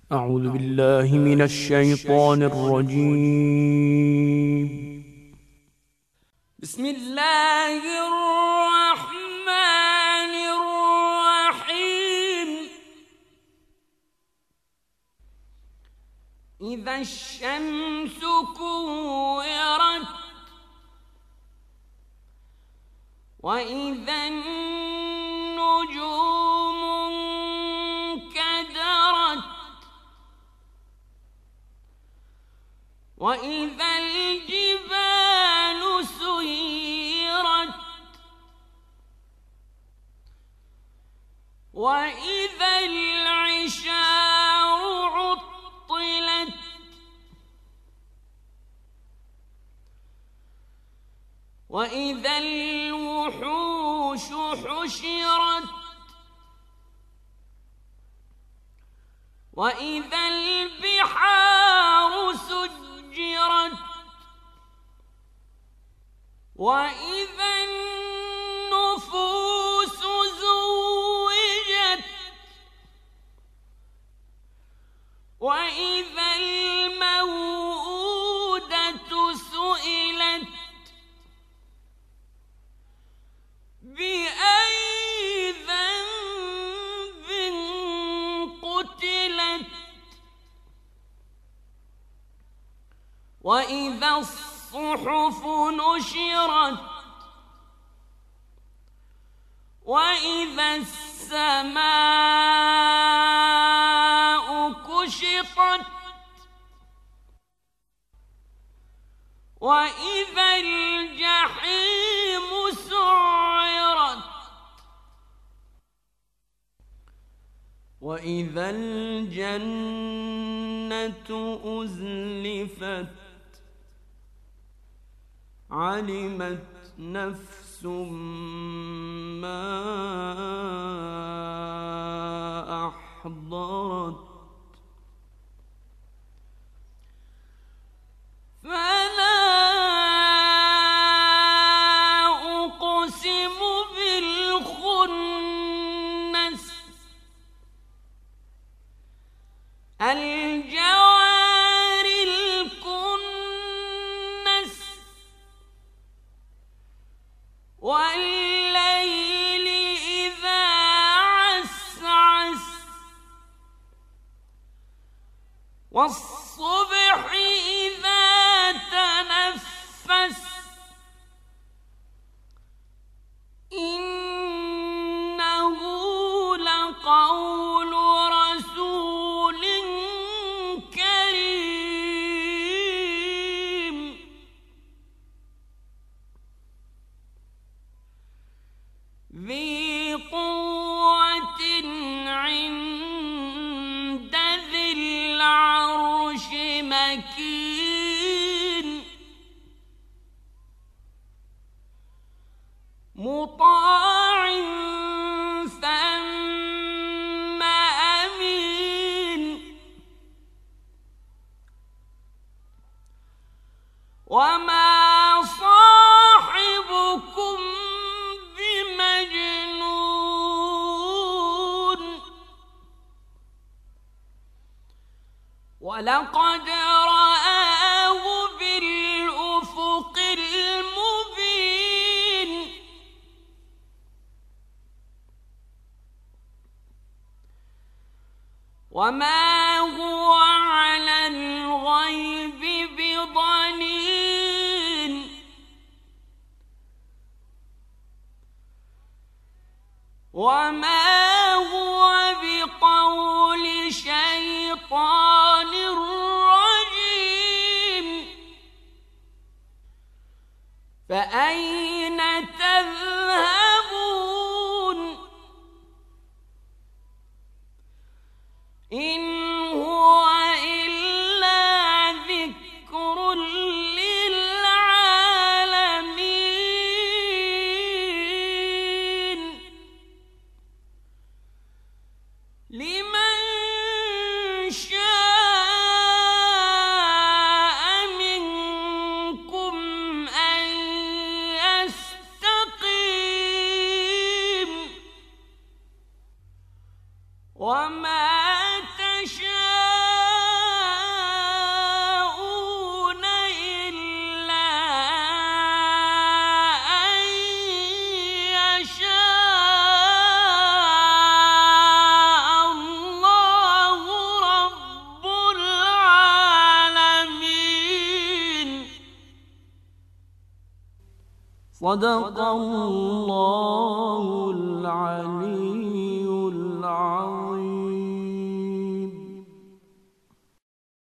أعوذ بالله من الشيطان الرجيم. بسم الله الرحمن الرحيم. إذا الشمس كورت وإذا النجوم انكدرت وإذا الجبال سيرت وإذا العشار عطلت وإذا الوحوش حشرت وإذا البحار سجرت وإذا النفوس زوجت وإذا الموءودة سئلت بأي ذنب قتلت وإذا الصحف نشرت وإذا السماء كشطت وإذا الجحيم سعرت وإذا الجنة أزلفت علمت نفس ما أحضرت فلا أقسم بالخنس الجوار الكنس والليل إذا عسعس والصبح إذا تنفس إنه لقول رسول كريم ذي قوة عند ذي العرش مكين مطاع ثم أمين وما صاحبكم بمجنون ولقد رآه بالأفق المبين وما هو على الغيب بضنين وما هو بقول شيطان رجيم فأين تذهبون إن هو إلا ذكر للعالمين لمن شاء منكم أن صدق الله العلي العظيم.